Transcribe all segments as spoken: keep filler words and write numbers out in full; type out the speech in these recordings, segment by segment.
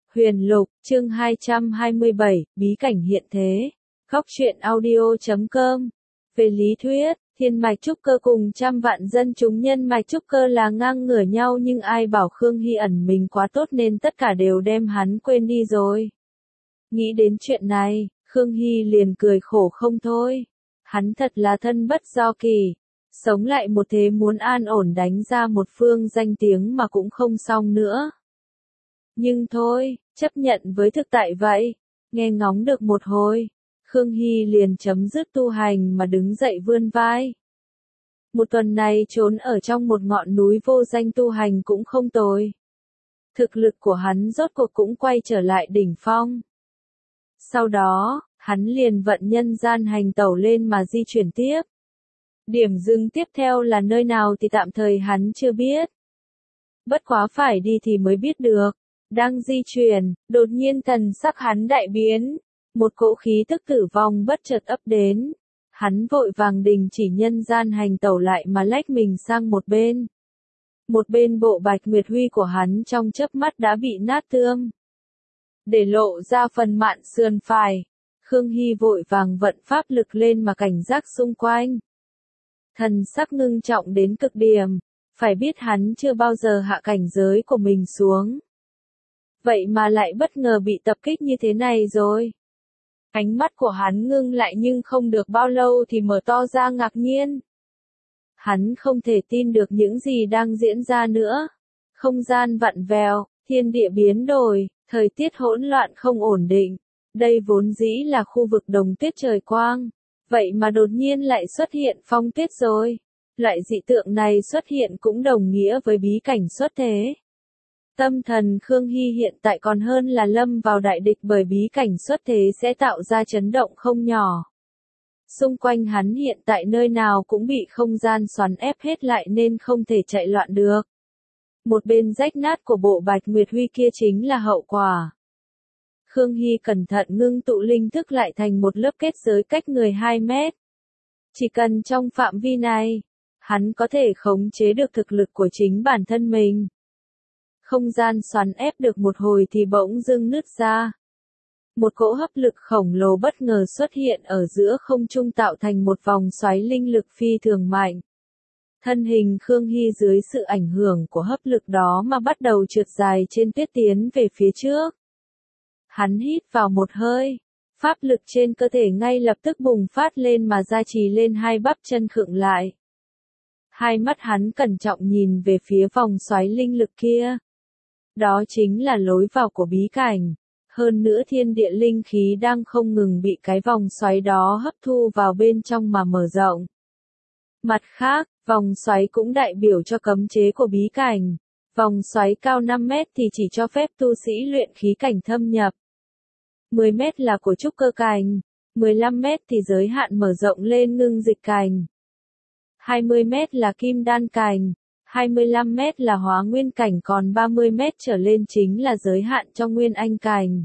Huyền Lục, chương hai trăm hai mươi bảy, bí cảnh hiện thế. Góc truyện audio chấm com. Về lý thuyết, thiên mạch trúc cơ cùng trăm vạn dân chúng nhân mạch trúc cơ là ngang ngửa nhau, nhưng ai bảo Khương Hy ẩn mình quá tốt nên tất cả đều đem hắn quên đi rồi. Nghĩ đến chuyện này, Khương Hy liền cười khổ không thôi. Hắn thật là thân bất do kỳ. Sống lại một thế muốn an ổn đánh ra một phương danh tiếng mà cũng không xong nữa. Nhưng thôi, chấp nhận với thực tại vậy. Nghe ngóng được một hồi, Khương Hy liền chấm dứt tu hành mà đứng dậy vươn vai. Một tuần này trốn ở trong một ngọn núi vô danh tu hành cũng không tồi. Thực lực của hắn rốt cuộc cũng quay trở lại đỉnh phong. Sau đó, hắn liền vận nhân gian hành tẩu lên mà di chuyển tiếp. Điểm dừng tiếp theo là nơi nào thì tạm thời hắn chưa biết. Bất quá phải đi thì mới biết được. Đang di chuyển, đột nhiên thần sắc hắn đại biến. Một cỗ khí tức tử vong bất chợt ấp đến. Hắn vội vàng đình chỉ nhân gian hành tẩu lại mà lách mình sang một bên. Một bên bộ bạch nguyệt huy của hắn trong chớp mắt đã bị nát tương. Để lộ ra phần mạn sườn phải. Khương Hy vội vàng vận pháp lực lên mà cảnh giác xung quanh. Thần sắc ngưng trọng đến cực điểm. Phải biết hắn chưa bao giờ hạ cảnh giới của mình xuống. Vậy mà lại bất ngờ bị tập kích như thế này rồi. Ánh mắt của hắn ngưng lại nhưng không được bao lâu thì mở to ra ngạc nhiên. Hắn không thể tin được những gì đang diễn ra nữa. Không gian vặn vẹo, thiên địa biến đổi, thời tiết hỗn loạn không ổn định. Đây vốn dĩ là khu vực đồng tuyết trời quang. Vậy mà đột nhiên lại xuất hiện phong tuyết rồi. Loại dị tượng này xuất hiện cũng đồng nghĩa với bí cảnh xuất thế. Tâm thần Khương Hy hiện tại còn hơn là lâm vào đại địch, bởi bí cảnh xuất thế sẽ tạo ra chấn động không nhỏ. Xung quanh hắn hiện tại nơi nào cũng bị không gian xoắn ép hết lại nên không thể chạy loạn được. Một bên rách nát của bộ bạch nguyệt huy kia chính là hậu quả. Khương Hy cẩn thận ngưng tụ linh thức lại thành một lớp kết giới cách người hai mét. Chỉ cần trong phạm vi này, hắn có thể khống chế được thực lực của chính bản thân mình. Không gian xoắn ép được một hồi thì bỗng dưng nứt ra. Một cỗ hấp lực khổng lồ bất ngờ xuất hiện ở giữa không trung tạo thành một vòng xoáy linh lực phi thường mạnh. Thân hình Khương Hy dưới sự ảnh hưởng của hấp lực đó mà bắt đầu trượt dài trên tuyết tiến về phía trước. Hắn hít vào một hơi. Pháp lực trên cơ thể ngay lập tức bùng phát lên mà gia trì lên hai bắp chân khựng lại. Hai mắt hắn cẩn trọng nhìn về phía vòng xoáy linh lực kia. Đó chính là lối vào của bí cảnh. Hơn nữa thiên địa linh khí đang không ngừng bị cái vòng xoáy đó hấp thu vào bên trong mà mở rộng. Mặt khác, vòng xoáy cũng đại biểu cho cấm chế của bí cảnh. Vòng xoáy cao năm mét thì chỉ cho phép tu sĩ luyện khí cảnh thâm nhập. mười mét là của trúc cơ cảnh. mười lăm mét thì giới hạn mở rộng lên ngưng dịch cảnh. hai mươi mét là kim đan cảnh. hai mươi lăm mét là hóa nguyên cảnh, còn ba mươi mét trở lên chính là giới hạn cho nguyên anh cảnh.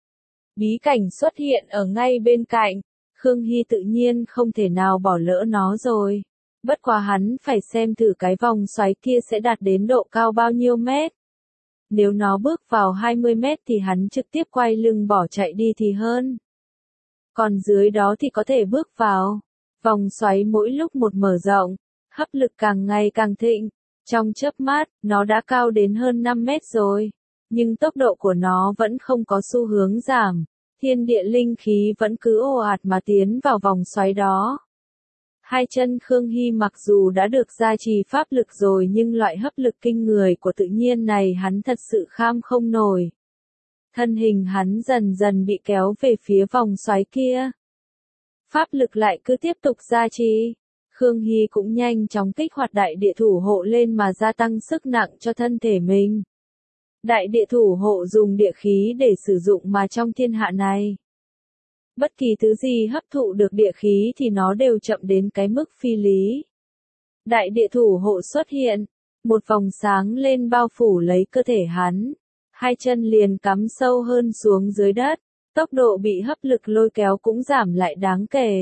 Bí cảnh xuất hiện ở ngay bên cạnh, Khương Hy tự nhiên không thể nào bỏ lỡ nó rồi. Bất quá hắn phải xem thử cái vòng xoáy kia sẽ đạt đến độ cao bao nhiêu mét. Nếu nó bước vào hai mươi mét thì hắn trực tiếp quay lưng bỏ chạy đi thì hơn. Còn dưới đó thì có thể bước vào. Vòng xoáy mỗi lúc một mở rộng, hấp lực càng ngày càng thịnh. Trong chớp mắt, nó đã cao đến hơn năm mét rồi. Nhưng tốc độ của nó vẫn không có xu hướng giảm. Thiên địa linh khí vẫn cứ ồ ạt mà tiến vào vòng xoáy đó. Hai chân Khương Hy mặc dù đã được gia trì pháp lực rồi nhưng loại hấp lực kinh người của tự nhiên này hắn thật sự kham không nổi. Thân hình hắn dần dần bị kéo về phía vòng xoáy kia. Pháp lực lại cứ tiếp tục gia trì. Khương Hy cũng nhanh chóng kích hoạt đại địa thủ hộ lên mà gia tăng sức nặng cho thân thể mình. Đại địa thủ hộ dùng địa khí để sử dụng mà trong thiên hạ này. Bất kỳ thứ gì hấp thụ được địa khí thì nó đều chậm đến cái mức phi lý. Đại địa thủ hộ xuất hiện, một vòng sáng lên bao phủ lấy cơ thể hắn. Hai chân liền cắm sâu hơn xuống dưới đất, tốc độ bị hấp lực lôi kéo cũng giảm lại đáng kể.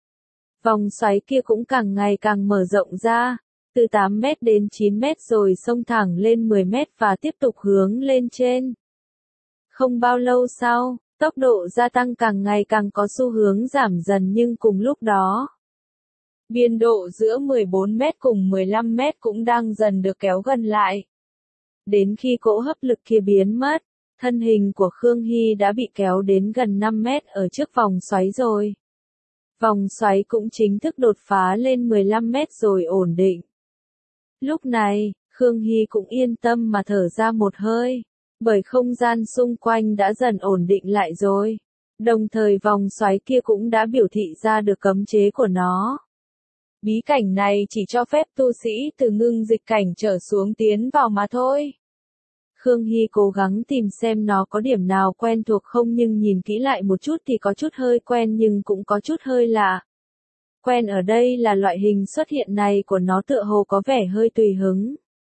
Vòng xoáy kia cũng càng ngày càng mở rộng ra, từ tám mét đến chín mét rồi xông thẳng lên mười mét và tiếp tục hướng lên trên. Không bao lâu sau, tốc độ gia tăng càng ngày càng có xu hướng giảm dần nhưng cùng lúc đó, biên độ giữa mười bốn mét cùng mười lăm mét cũng đang dần được kéo gần lại. Đến khi cỗ hấp lực kia biến mất, thân hình của Khương Hy đã bị kéo đến gần năm mét ở trước vòng xoáy rồi. Vòng xoáy cũng chính thức đột phá lên mười lăm mét rồi ổn định. Lúc này, Khương Hy cũng yên tâm mà thở ra một hơi, bởi không gian xung quanh đã dần ổn định lại rồi. Đồng thời vòng xoáy kia cũng đã biểu thị ra được cấm chế của nó. Bí cảnh này chỉ cho phép tu sĩ từ ngưng dịch cảnh trở xuống tiến vào mà thôi. Khương Hy cố gắng tìm xem nó có điểm nào quen thuộc không nhưng nhìn kỹ lại một chút thì có chút hơi quen nhưng cũng có chút hơi lạ. Quen ở đây là loại hình xuất hiện này của nó tựa hồ có vẻ hơi tùy hứng.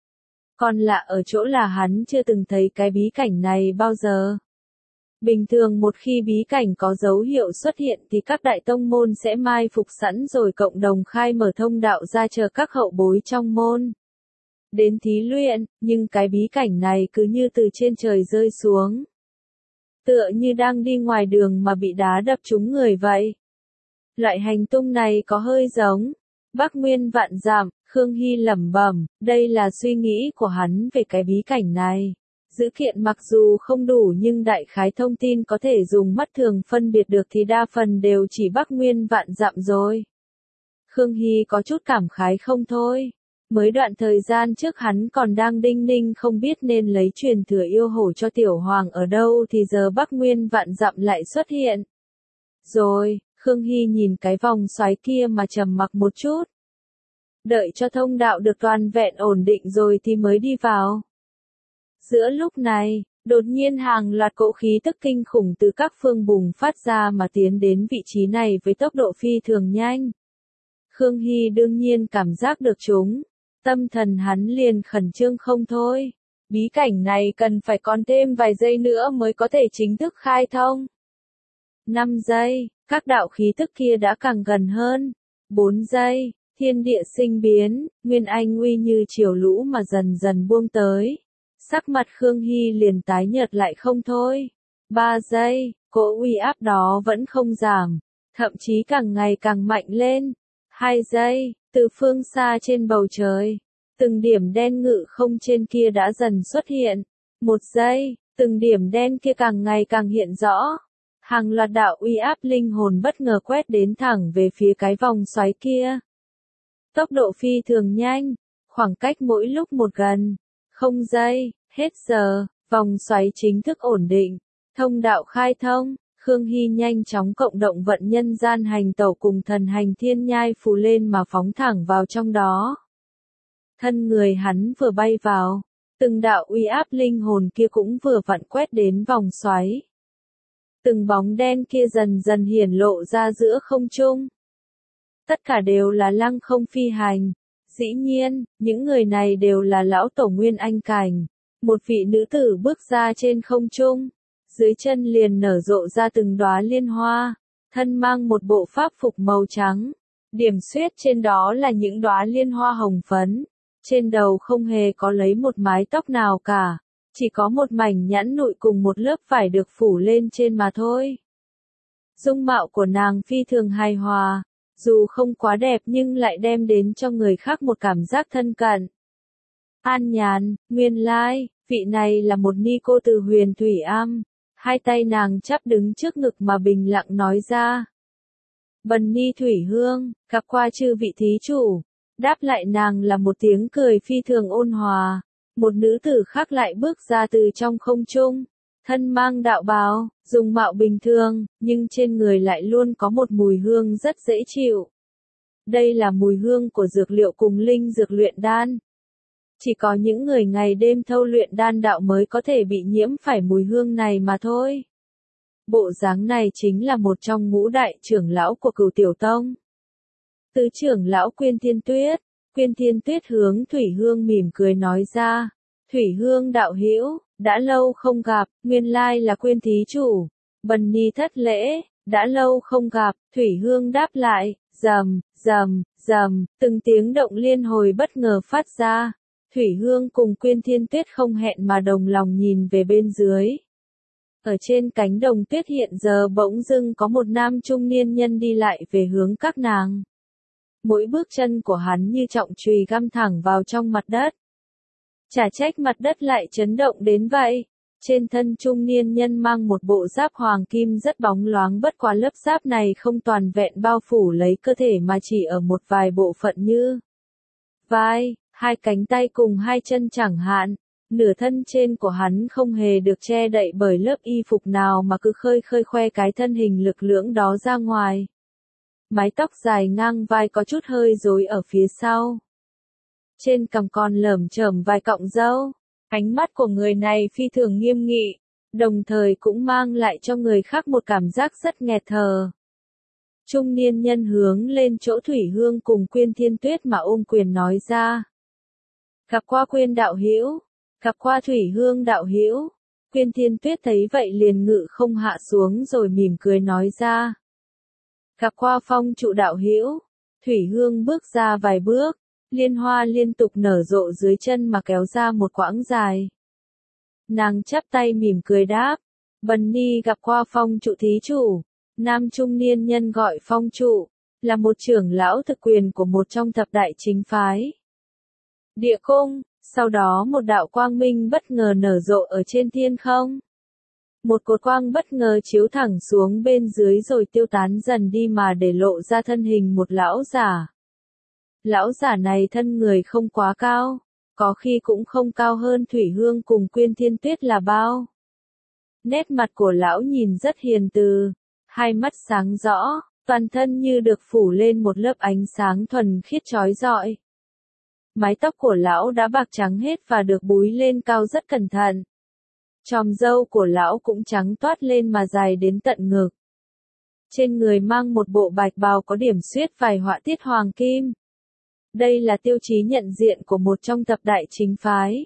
Còn lạ ở chỗ là hắn chưa từng thấy cái bí cảnh này bao giờ. Bình thường một khi bí cảnh có dấu hiệu xuất hiện thì các đại tông môn sẽ mai phục sẵn rồi cộng đồng khai mở thông đạo ra chờ các hậu bối trong môn đến thí luyện, nhưng cái bí cảnh này cứ như từ trên trời rơi xuống. Tựa như đang đi ngoài đường mà bị đá đập trúng người vậy. Loại hành tung này có hơi giống Bắc Nguyên vạn dặm, Khương Hy lẩm bẩm, đây là suy nghĩ của hắn về cái bí cảnh này. Dữ kiện mặc dù không đủ nhưng đại khái thông tin có thể dùng mắt thường phân biệt được thì đa phần đều chỉ Bắc Nguyên vạn dặm rồi. Khương Hy có chút cảm khái không thôi. Mới đoạn thời gian trước hắn còn đang đinh ninh không biết nên lấy truyền thừa yêu hổ cho tiểu hoàng ở đâu thì giờ Bắc Nguyên vạn dặm lại xuất hiện. Rồi, Khương Hy nhìn cái vòng xoáy kia mà trầm mặc một chút. Đợi cho thông đạo được toàn vẹn ổn định rồi thì mới đi vào. Giữa lúc này, đột nhiên hàng loạt cỗ khí tức kinh khủng từ các phương bùng phát ra mà tiến đến vị trí này với tốc độ phi thường nhanh. Khương Hy đương nhiên cảm giác được chúng. Tâm thần hắn liền khẩn trương không thôi. Bí cảnh này cần phải còn thêm vài giây nữa mới có thể chính thức khai thông. năm giây, các đạo khí tức kia đã càng gần hơn. bốn giây, thiên địa sinh biến, nguyên anh uy như chiều lũ mà dần dần buông tới. Sắc mặt Khương Hy liền tái nhợt lại không thôi. ba giây, cỗ uy áp đó vẫn không giảm, thậm chí càng ngày càng mạnh lên. hai giây, từ phương xa trên bầu trời, từng điểm đen ngự không trên kia đã dần xuất hiện. một giây, từng điểm đen kia càng ngày càng hiện rõ. Hàng loạt đạo uy áp linh hồn bất ngờ quét đến thẳng về phía cái vòng xoáy kia. Tốc độ phi thường nhanh, khoảng cách mỗi lúc một gần. Không giây, hết giờ, vòng xoáy chính thức ổn định. Thông đạo khai thông, Khương Hy nhanh chóng cộng động vận nhân gian hành tẩu cùng thần hành thiên nhai phù lên mà phóng thẳng vào trong đó. Thân người hắn vừa bay vào, từng đạo uy áp linh hồn kia cũng vừa vặn quét đến vòng xoáy. Từng bóng đen kia dần dần hiển lộ ra giữa không trung. Tất cả đều là lăng không phi hành. Dĩ nhiên, những người này đều là lão tổ nguyên anh cảnh. Một vị nữ tử bước ra trên không trung. Dưới chân liền nở rộ ra từng đóa liên hoa. Thân mang một bộ pháp phục màu trắng. Điểm xuyết trên đó là những đóa liên hoa hồng phấn. Trên đầu không hề có lấy một mái tóc nào cả. Chỉ có một mảnh nhẵn nụi cùng một lớp vải được phủ lên trên mà thôi. Dung mạo của nàng phi thường hài hòa. Dù không quá đẹp nhưng lại đem đến cho người khác một cảm giác thân cận. An nhàn, nguyên lai, vị này là một ni cô từ Huyền Thủy Am. Hai tay nàng chắp đứng trước ngực mà bình lặng nói ra. Bần ni Thủy Hương, gặp qua chư vị thí chủ. Đáp lại nàng là một tiếng cười phi thường ôn hòa. Một nữ tử khác lại bước ra từ trong không trung. Thân mang đạo bào, dùng mạo bình thường, nhưng trên người lại luôn có một mùi hương rất dễ chịu. Đây là mùi hương của dược liệu cùng linh dược luyện đan. Chỉ có những người ngày đêm thâu luyện đan đạo mới có thể bị nhiễm phải mùi hương này mà thôi. Bộ dáng này chính là một trong ngũ đại trưởng lão của Cửu Tiểu Tông. Tứ trưởng lão Quyên Thiên Tuyết, Quyên Thiên Tuyết hướng Thủy Hương mỉm cười nói ra. Thủy Hương đạo hữu, đã lâu không gặp, nguyên lai là Quyên thí chủ. Bần ni thất lễ, đã lâu không gặp, Thủy Hương đáp lại, rầm, rầm, rầm, từng tiếng động liên hồi bất ngờ phát ra. Thủy Hương cùng Quyên Thiên Tuyết không hẹn mà đồng lòng nhìn về bên dưới. Ở trên cánh đồng tuyết hiện giờ bỗng dưng có một nam trung niên nhân đi lại về hướng các nàng. Mỗi bước chân của hắn như trọng chùy găm thẳng vào trong mặt đất. Chả trách mặt đất lại chấn động đến vậy. Trên thân trung niên nhân mang một bộ giáp hoàng kim rất bóng loáng, bất quá lớp giáp này không toàn vẹn bao phủ lấy cơ thể mà chỉ ở một vài bộ phận như vai, hai cánh tay cùng hai chân chẳng hạn. Nửa thân trên của hắn không hề được che đậy bởi lớp y phục nào mà cứ khơi khơi khoe cái thân hình lực lưỡng đó ra ngoài. Mái tóc dài ngang vai có chút hơi rối ở phía sau. Trên cằm còn lởm chởm vài cọng râu. Ánh mắt của người này phi thường nghiêm nghị, đồng thời cũng mang lại cho người khác một cảm giác rất nghẹt thở. Trung niên nhân hướng lên chỗ Thủy Hương cùng Quyên Thiên Tuyết mà ôm quyền nói ra. Gặp qua Quyên đạo hữu, gặp qua Thủy Hương đạo hữu. Quyên Thiên Tuyết thấy vậy liền ngự không hạ xuống rồi mỉm cười nói ra. Gặp qua Phong trụ đạo hữu. Thủy Hương bước ra vài bước. Liên hoa liên tục nở rộ dưới chân mà kéo ra một quãng dài. Nàng chắp tay mỉm cười đáp. Bần ni gặp qua Phong trụ thí chủ. Nam trung niên nhân gọi Phong trụ, là một trưởng lão thực quyền của một trong thập đại chính phái. Địa cung, sau đó một đạo quang minh bất ngờ nở rộ ở trên thiên không. Một cột quang bất ngờ chiếu thẳng xuống bên dưới rồi tiêu tán dần đi mà để lộ ra thân hình một lão giả. Lão giả này thân người không quá cao, có khi cũng không cao hơn Thủy Hương cùng Quyên Thiên Tuyết là bao. Nét mặt của lão nhìn rất hiền từ, hai mắt sáng rõ, toàn thân như được phủ lên một lớp ánh sáng thuần khiết chói rọi. Mái tóc của lão đã bạc trắng hết và được búi lên cao rất cẩn thận. Chòm râu của lão cũng trắng toát lên mà dài đến tận ngực. Trên người mang một bộ bạch bào có điểm xuyết vài họa tiết hoàng kim. Đây là tiêu chí nhận diện của một trong thập đại chính phái.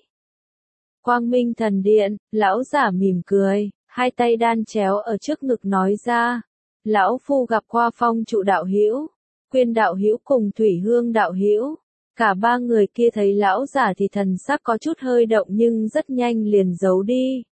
Quang Minh Thần Điện, lão giả mỉm cười, hai tay đan chéo ở trước ngực nói ra. Lão phu gặp qua Phong trụ đạo hữu, Quyên đạo hữu cùng Thủy Hương đạo hữu. Cả ba người kia thấy lão giả thì thần sắc có chút hơi động nhưng rất nhanh liền giấu đi.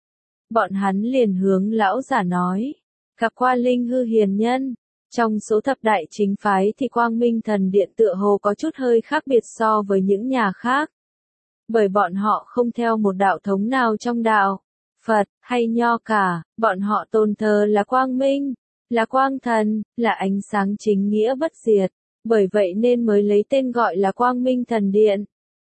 Bọn hắn liền hướng lão giả nói. Gặp qua Linh Hư hiền nhân. Trong số thập đại chính phái thì Quang Minh Thần Điện tựa hồ có chút hơi khác biệt so với những nhà khác. Bởi bọn họ không theo một đạo thống nào trong đạo, Phật, hay Nho cả, bọn họ tôn thờ là Quang Minh, là Quang Thần, là ánh sáng chính nghĩa bất diệt, bởi vậy nên mới lấy tên gọi là Quang Minh Thần Điện.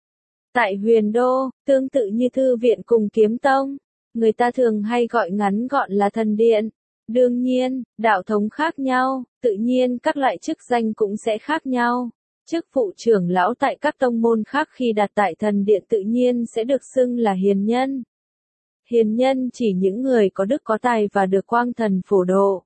Tại Huyền Đô, tương tự như Thư Viện cùng Kiếm Tông, người ta thường hay gọi ngắn gọn là Thần Điện. Đương nhiên, đạo thống khác nhau, tự nhiên các loại chức danh cũng sẽ khác nhau. Chức phụ trưởng lão tại các tông môn khác khi đặt tại thần điện tự nhiên sẽ được xưng là hiền nhân. Hiền nhân chỉ những người có đức có tài và được quang thần phổ độ.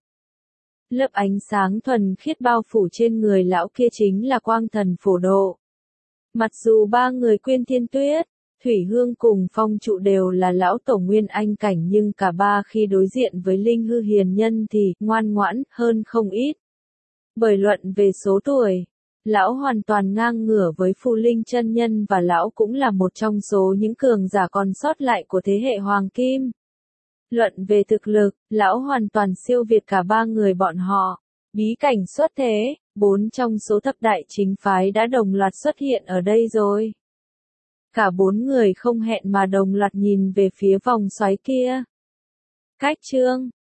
Lớp ánh sáng thuần khiết bao phủ trên người lão kia chính là quang thần phổ độ. Mặc dù ba người Quyên Thiên Tuyết, Thủy Hương cùng Phong trụ đều là lão tổ nguyên anh cảnh nhưng cả ba khi đối diện với Linh Hư hiền nhân thì ngoan ngoãn hơn không ít. Bởi luận về số tuổi, lão hoàn toàn ngang ngửa với Phù Linh chân nhân và lão cũng là một trong số những cường giả còn sót lại của thế hệ Hoàng Kim. Luận về thực lực, lão hoàn toàn siêu việt cả ba người bọn họ. Bí cảnh xuất thế, bốn trong số thập đại chính phái đã đồng loạt xuất hiện ở đây rồi. Cả bốn người không hẹn mà đồng loạt nhìn về phía vòng xoáy kia. Cách chương